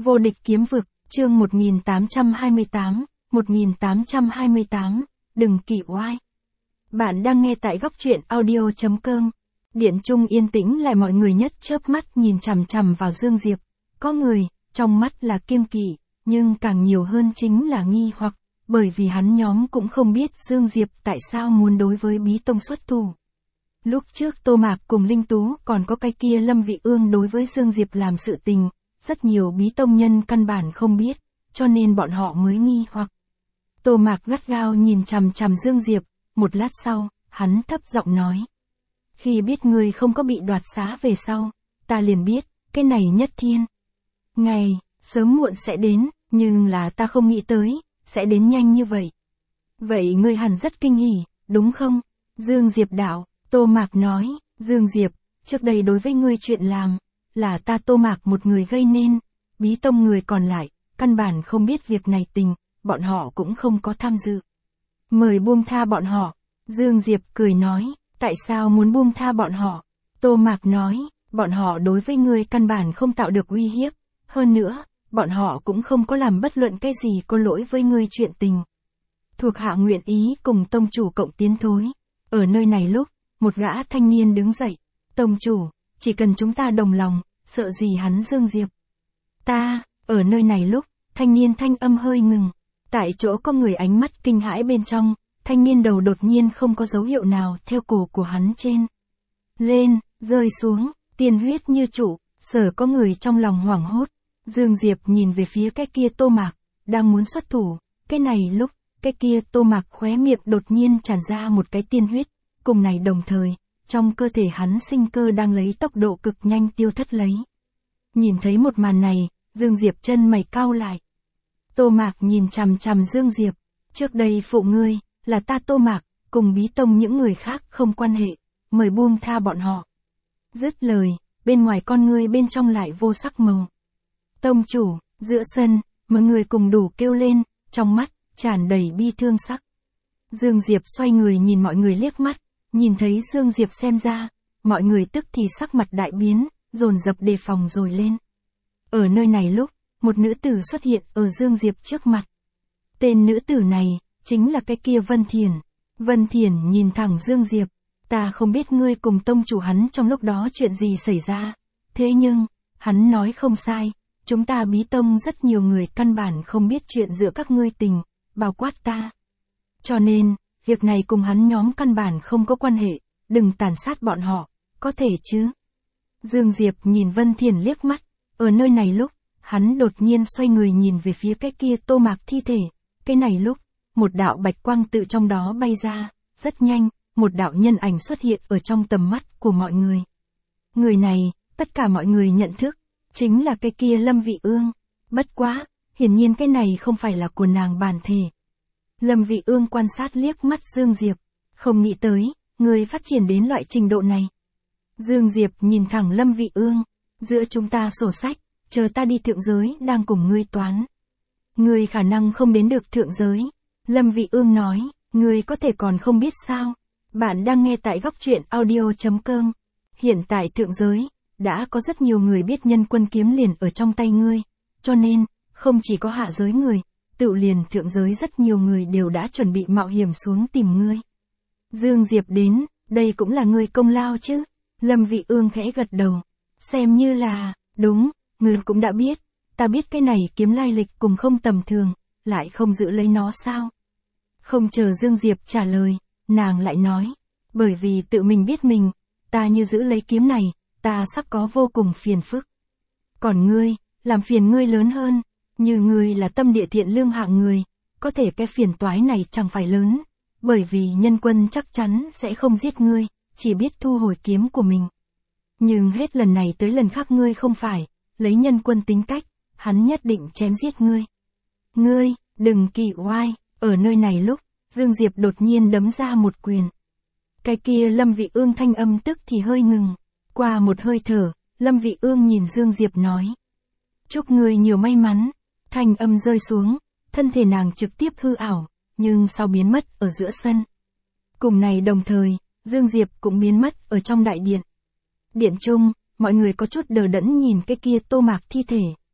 Vô địch kiếm vực, chương 1828, đừng kỳ oai. Bạn đang nghe tại góc truyện audio.com. Điện trung yên tĩnh lại, mọi người nhất chớp mắt nhìn chằm chằm vào Dương Diệp. Có người, trong mắt là kiêng kỵ, nhưng càng nhiều hơn chính là nghi hoặc, bởi vì hắn nhóm cũng không biết Dương Diệp tại sao muốn đối với Bí Tông xuất thủ. Lúc trước Tô Mạc cùng Linh Tú còn có cái kia Lâm Vị Ương đối với Dương Diệp làm sự tình, rất nhiều Bí Tông nhân căn bản không biết, cho nên bọn họ mới nghi hoặc. Tô Mạc gắt gao nhìn chằm chằm Dương Diệp, một lát sau, hắn thấp giọng nói. Khi biết ngươi không có bị đoạt xá về sau, ta liền biết, cái này nhất thiên. Ngày, sớm muộn sẽ đến, nhưng là ta không nghĩ tới, sẽ đến nhanh như vậy. Vậy ngươi hẳn rất kinh hỉ, đúng không? Dương Diệp đạo, Tô Mạc nói, Dương Diệp, trước đây đối với ngươi chuyện làm, là ta Tô Mạc một người gây nên, Bí Tông người còn lại, căn bản không biết việc này tình, bọn họ cũng không có tham dự. Mời buông tha bọn họ. Dương Diệp cười nói, tại sao muốn buông tha bọn họ? Tô Mạc nói, bọn họ đối với ngươi căn bản không tạo được uy hiếp, hơn nữa, bọn họ cũng không có làm bất luận cái gì có lỗi với ngươi chuyện tình. Thuộc hạ nguyện ý cùng tông chủ cộng tiến thối. Ở nơi này lúc, một gã thanh niên đứng dậy, tông chủ, chỉ cần chúng ta đồng lòng, sợ gì hắn Dương Diệp. Ta, ở nơi này lúc, thanh niên thanh âm hơi ngừng, tại chỗ có người ánh mắt kinh hãi bên trong, thanh niên đầu đột nhiên không có dấu hiệu nào theo cổ của hắn trên. Lên, rơi xuống, tiên huyết như trụ, sở có người trong lòng hoảng hốt. Dương Diệp nhìn về phía cái kia Tô Mạc, đang muốn xuất thủ, cái này lúc, cái kia Tô Mạc khóe miệng đột nhiên tràn ra một cái tiên huyết, cùng này đồng thời, trong cơ thể hắn sinh cơ đang lấy tốc độ cực nhanh tiêu thất lấy. Nhìn thấy một màn này, Dương Diệp chân mày cau lại. Tô Mạc nhìn chằm chằm Dương Diệp, trước đây phụ ngươi, là ta Tô Mạc, cùng Bí Tông những người khác không quan hệ, mời buông tha bọn họ. Dứt lời, bên ngoài con ngươi bên trong lại vô sắc màu. Tông chủ, giữa sân, mọi người cùng đủ kêu lên, trong mắt, tràn đầy bi thương sắc. Dương Diệp xoay người nhìn mọi người liếc mắt, nhìn thấy Dương Diệp xem ra, mọi người tức thì sắc mặt đại biến, dồn dập đề phòng rồi lên. Ở nơi này lúc, một nữ tử xuất hiện ở Dương Diệp trước mặt. Tên nữ tử này, chính là cái kia Vân Thiển. Vân Thiển nhìn thẳng Dương Diệp, ta không biết ngươi cùng tông chủ hắn trong lúc đó chuyện gì xảy ra, thế nhưng, hắn nói không sai, chúng ta Bí Tông rất nhiều người căn bản không biết chuyện giữa các ngươi tình, bao quát ta. Cho nên, việc này cùng hắn nhóm căn bản không có quan hệ, đừng tàn sát bọn họ, có thể chứ. Dương Diệp nhìn Vân Thiển liếc mắt, ở nơi này lúc, hắn đột nhiên xoay người nhìn về phía cái kia Tô Mạc thi thể, cái này lúc, một đạo bạch quang tự trong đó bay ra, rất nhanh, một đạo nhân ảnh xuất hiện ở trong tầm mắt của mọi người. Người này, tất cả mọi người nhận thức, chính là cái kia Lâm Vị Ương. Bất quá, hiển nhiên cái này không phải là của nàng bản thể. Lâm Vị Ương quan sát liếc mắt Dương Diệp, không nghĩ tới, người phát triển đến loại trình độ này. Dương Diệp nhìn thẳng Lâm Vị Ương, giữa chúng ta sổ sách, chờ ta đi thượng giới đang cùng ngươi toán. Ngươi khả năng không đến được thượng giới. Lâm Vị Ương nói, ngươi có thể còn không biết sao. Bạn đang nghe tại góc truyện audio.com. Hiện tại thượng giới, đã có rất nhiều người biết Nhân Quân kiếm liền ở trong tay ngươi, cho nên, không chỉ có hạ giới người, tự liền thượng giới rất nhiều người đều đã chuẩn bị mạo hiểm xuống tìm ngươi. Dương Diệp đến, đây cũng là ngươi công lao chứ. Lâm Vị Ương khẽ gật đầu, xem như là, đúng, ngươi cũng đã biết, ta biết cái này kiếm lai lịch cùng không tầm thường, lại không giữ lấy nó sao? Không chờ Dương Diệp trả lời, nàng lại nói, bởi vì tự mình biết mình, ta như giữ lấy kiếm này, ta sắp có vô cùng phiền phức. Còn ngươi, làm phiền ngươi lớn hơn, như ngươi là tâm địa thiện lương hạng người, có thể cái phiền toái này chẳng phải lớn, bởi vì Nhân Quân chắc chắn sẽ không giết ngươi, chỉ biết thu hồi kiếm của mình. Nhưng hết lần này tới lần khác ngươi không phải, lấy Nhân Quân tính cách, hắn nhất định chém giết ngươi. Ngươi, đừng kỳ oai, ở nơi này lúc, Dương Diệp đột nhiên đấm ra một quyền. Cái kia Lâm Vị Ương thanh âm tức thì hơi ngừng, qua một hơi thở, Lâm Vị Ương nhìn Dương Diệp nói. Chúc ngươi nhiều may mắn, thanh âm rơi xuống, thân thể nàng trực tiếp hư ảo, nhưng sau biến mất ở giữa sân. Cùng này đồng thời, Dương Diệp cũng biến mất ở trong đại điện. Điện trung, mọi người có chút đờ đẫn nhìn cái kia Tô Mạc thi thể,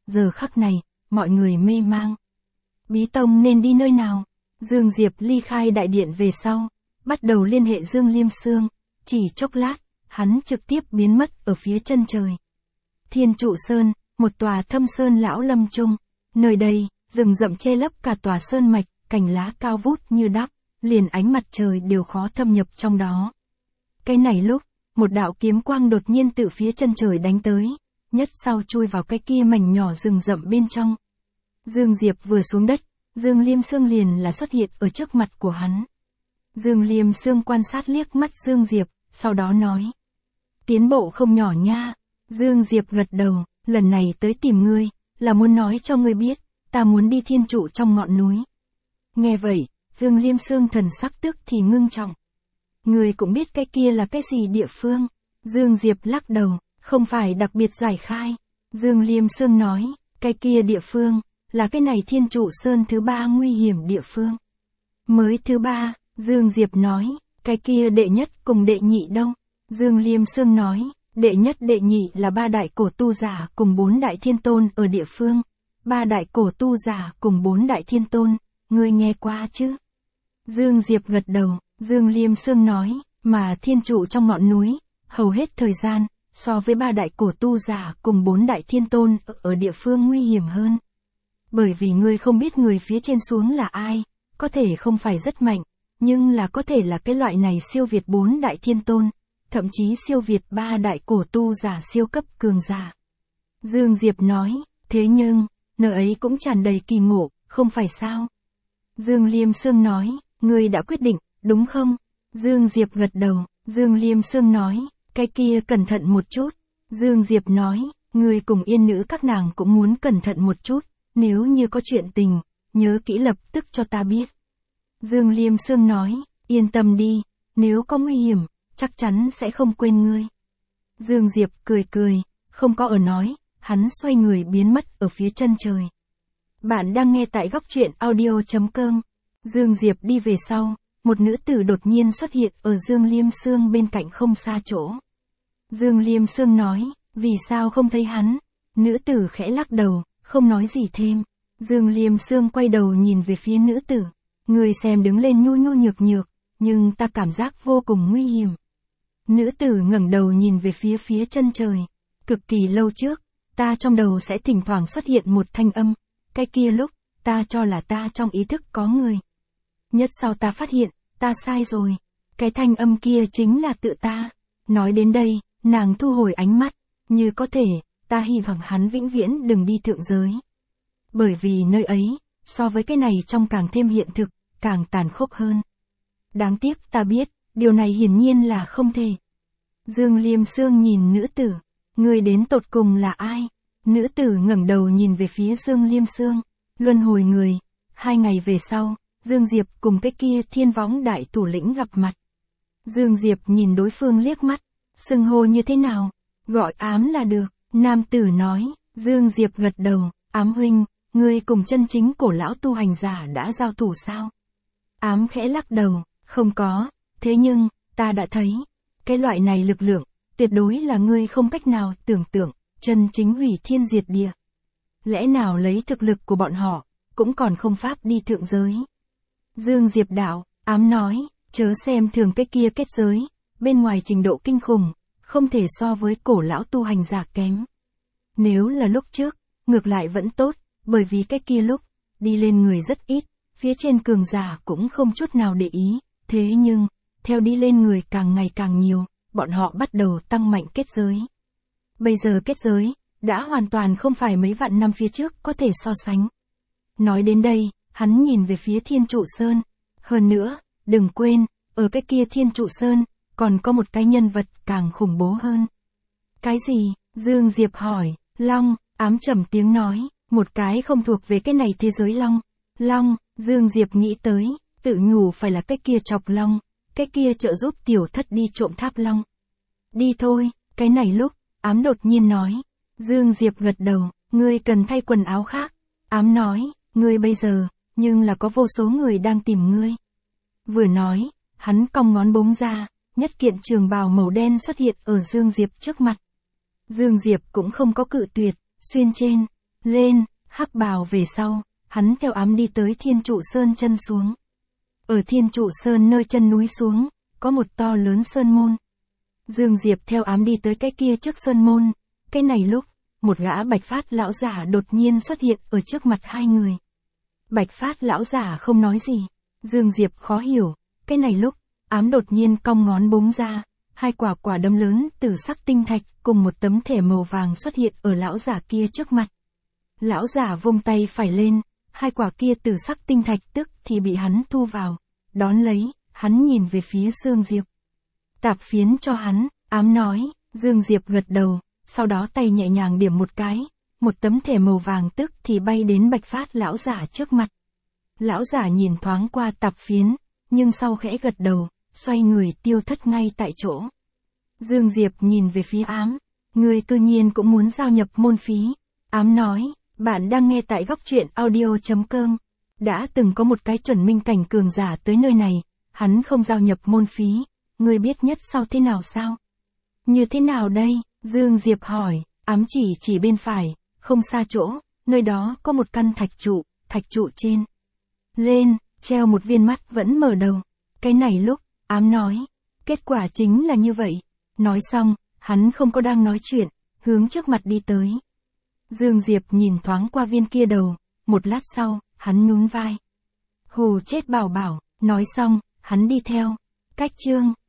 giờ khắc này, mọi người mê mang. Bí Tông nên đi nơi nào? Dương Diệp ly khai đại điện về sau, bắt đầu liên hệ Dương Liêm Sương, chỉ chốc lát, hắn trực tiếp biến mất ở phía chân trời. Thiên Trụ Sơn, một tòa thâm sơn lão lâm trung, nơi đây, rừng rậm che lấp cả tòa sơn mạch, cành lá cao vút như đắp, liền ánh mặt trời đều khó thâm nhập trong đó. Cái này lúc, một đạo kiếm quang đột nhiên từ phía chân trời đánh tới, nhất sau chui vào cái kia mảnh nhỏ rừng rậm bên trong. Dương Diệp vừa xuống đất, Dương Liêm Sương liền là xuất hiện ở trước mặt của hắn. Dương Liêm Sương quan sát liếc mắt Dương Diệp, sau đó nói. Tiến bộ không nhỏ nha. Dương Diệp gật đầu, lần này tới tìm ngươi, là muốn nói cho ngươi biết, ta muốn đi thiên trụ trong ngọn núi. Nghe vậy, Dương Liêm Sương thần sắc tức thì ngưng trọng. Ngươi cũng biết cái kia là cái gì địa phương? Dương Diệp lắc đầu, không phải đặc biệt giải khai. Dương Liêm Sương nói, cái kia địa phương, là cái này Thiên Trụ Sơn thứ 3 nguy hiểm địa phương. Mới thứ 3, Dương Diệp nói, cái kia đệ nhất cùng đệ nhị đâu? Dương Liêm Sương nói, đệ nhất đệ nhị là 3 đại cổ tu giả cùng 4 đại thiên tôn ở địa phương. 3 đại cổ tu giả cùng 4 đại thiên tôn, ngươi nghe qua chứ? Dương Diệp gật đầu, Dương Liêm Sương nói, mà thiên trụ trong ngọn núi, hầu hết thời gian, so với 3 đại cổ tu giả cùng 4 đại thiên tôn ở địa phương nguy hiểm hơn. Bởi vì ngươi không biết người phía trên xuống là ai, có thể không phải rất mạnh, nhưng là có thể là cái loại này siêu việt 4 đại thiên tôn, thậm chí siêu việt 3 đại cổ tu giả siêu cấp cường giả. Dương Diệp nói, thế nhưng, nơi ấy cũng tràn đầy kỳ ngộ, không phải sao? Dương Liêm Sương nói, ngươi đã quyết định, đúng không? Dương Diệp gật đầu, Dương Liêm Sương nói, cái kia cẩn thận một chút. Dương Diệp nói, ngươi cùng Yên Nữ các nàng cũng muốn cẩn thận một chút, nếu như có chuyện tình, nhớ kỹ lập tức cho ta biết. Dương Liêm Sương nói, yên tâm đi, nếu có nguy hiểm, chắc chắn sẽ không quên ngươi. Dương Diệp cười cười, không có ở nói, hắn xoay người biến mất ở phía chân trời. Bạn đang nghe tại góc truyện audio.com. Dương Diệp đi về sau, một nữ tử đột nhiên xuất hiện ở Dương Liêm Sương bên cạnh không xa chỗ. Dương Liêm Sương nói, vì sao không thấy hắn? Nữ tử khẽ lắc đầu, không nói gì thêm. Dương Liêm Sương quay đầu nhìn về phía nữ tử. Người xem đứng lên nhu nhu nhược nhược, nhưng ta cảm giác vô cùng nguy hiểm. Nữ tử ngẩng đầu nhìn về phía chân trời. Cực kỳ lâu trước, ta trong đầu sẽ thỉnh thoảng xuất hiện một thanh âm. Cái kia lúc, ta cho là ta trong ý thức có người. Nhất sau ta phát hiện, ta sai rồi. Cái thanh âm kia chính là tự ta. Nói đến đây, nàng thu hồi ánh mắt. Như có thể, ta hy vọng hắn vĩnh viễn đừng đi thượng giới. Bởi vì nơi ấy, so với cái này trong càng thêm hiện thực, càng tàn khốc hơn. Đáng tiếc ta biết, điều này hiển nhiên là không thể. Dương Liêm Sương nhìn nữ tử. Người đến tột cùng là ai? Nữ tử ngẩng đầu nhìn về phía Dương Liêm Sương. Luân hồi người. 2 ngày về sau, Dương Diệp cùng cái kia Thiên Võng đại thủ lĩnh gặp mặt. Dương Diệp nhìn đối phương liếc mắt. Xưng hô như thế nào? Gọi Ám là được. Nam tử nói. Dương Diệp gật đầu. Ám huynh, ngươi cùng chân chính cổ lão tu hành giả đã giao thủ sao? Ám khẽ lắc đầu. Không có. Thế nhưng, ta đã thấy. Cái loại này lực lượng, tuyệt đối là ngươi không cách nào tưởng tượng, chân chính hủy thiên diệt địa. Lẽ nào lấy thực lực của bọn họ, cũng còn không pháp đi thượng giới. Dương Diệp đạo, Ám nói, chớ xem thường cái kia kết giới, bên ngoài trình độ kinh khủng, không thể so với cổ lão tu hành giả kém. Nếu là lúc trước, ngược lại vẫn tốt, bởi vì cái kia lúc, đi lên người rất ít, phía trên cường giả cũng không chút nào để ý, thế nhưng, theo đi lên người càng ngày càng nhiều, bọn họ bắt đầu tăng mạnh kết giới. Bây giờ kết giới, đã hoàn toàn không phải mấy vạn năm phía trước có thể so sánh. Nói đến đây, hắn nhìn về phía Thiên Trụ Sơn. Hơn nữa, đừng quên, ở cái kia Thiên Trụ Sơn, còn có một cái nhân vật càng khủng bố hơn. Cái gì? Dương Diệp hỏi. Long, Ám trầm tiếng nói, một cái không thuộc về cái này thế giới long. Long, Dương Diệp nghĩ tới, tự nhủ phải là cái kia Chọc Long, cái kia trợ giúp tiểu thất đi trộm tháp long. Đi thôi, cái này lúc, Ám đột nhiên nói. Dương Diệp gật đầu, ngươi cần thay quần áo khác. Ám nói, ngươi bây giờ, nhưng là có vô số người đang tìm ngươi. Vừa nói, hắn cong ngón búng ra, nhất kiện trường bào màu đen xuất hiện ở Dương Diệp trước mặt. Dương Diệp cũng không có cự tuyệt, xuyên trên. Lên, hắc bào về sau, hắn theo ám đi tới Thiên Trụ Sơn chân xuống. Ở Thiên Trụ Sơn nơi chân núi xuống, có một to lớn sơn môn. Dương Diệp theo ám đi tới cái kia trước sơn môn, cái này lúc, một gã Bạch Phát lão giả đột nhiên xuất hiện ở trước mặt hai người. Bạch Phát lão giả không nói gì, Dương Diệp khó hiểu, cái này lúc, ám đột nhiên cong ngón búng ra, hai quả quả đấm lớn từ sắc tinh thạch cùng một tấm thẻ màu vàng xuất hiện ở lão giả kia trước mặt. Lão giả vung tay phải lên, hai quả kia từ sắc tinh thạch tức thì bị hắn thu vào, đón lấy, hắn nhìn về phía Dương Diệp. Tạp phiến cho hắn, ám nói, Dương Diệp gật đầu, sau đó tay nhẹ nhàng điểm một cái, một tấm thẻ màu vàng tức thì bay đến Bạch Phát lão giả trước mặt. Lão giả nhìn thoáng qua tạp phiến, nhưng sau khẽ gật đầu, xoay người tiêu thất ngay tại chỗ. Dương Diệp nhìn về phía ám, người cư nhiên cũng muốn giao nhập môn phí. Ám nói, bạn đang nghe tại góc truyện audio.com. Đã từng có một cái chuẩn minh cảnh cường giả tới nơi này, hắn không giao nhập môn phí, ngươi biết nhất sau thế nào sao? Như thế nào đây? Dương Diệp hỏi, ám chỉ bên phải, không xa chỗ, nơi đó có một căn thạch trụ trên. Lên, treo một viên mắt vẫn mở đầu. Cái này lúc, ám nói, kết quả chính là như vậy. Nói xong, hắn không có đang nói chuyện, hướng trước mặt đi tới. Dương Diệp nhìn thoáng qua viên kia đầu, một lát sau, hắn nhún vai. Hù chết bảo bảo, nói xong, hắn đi theo. Cách chương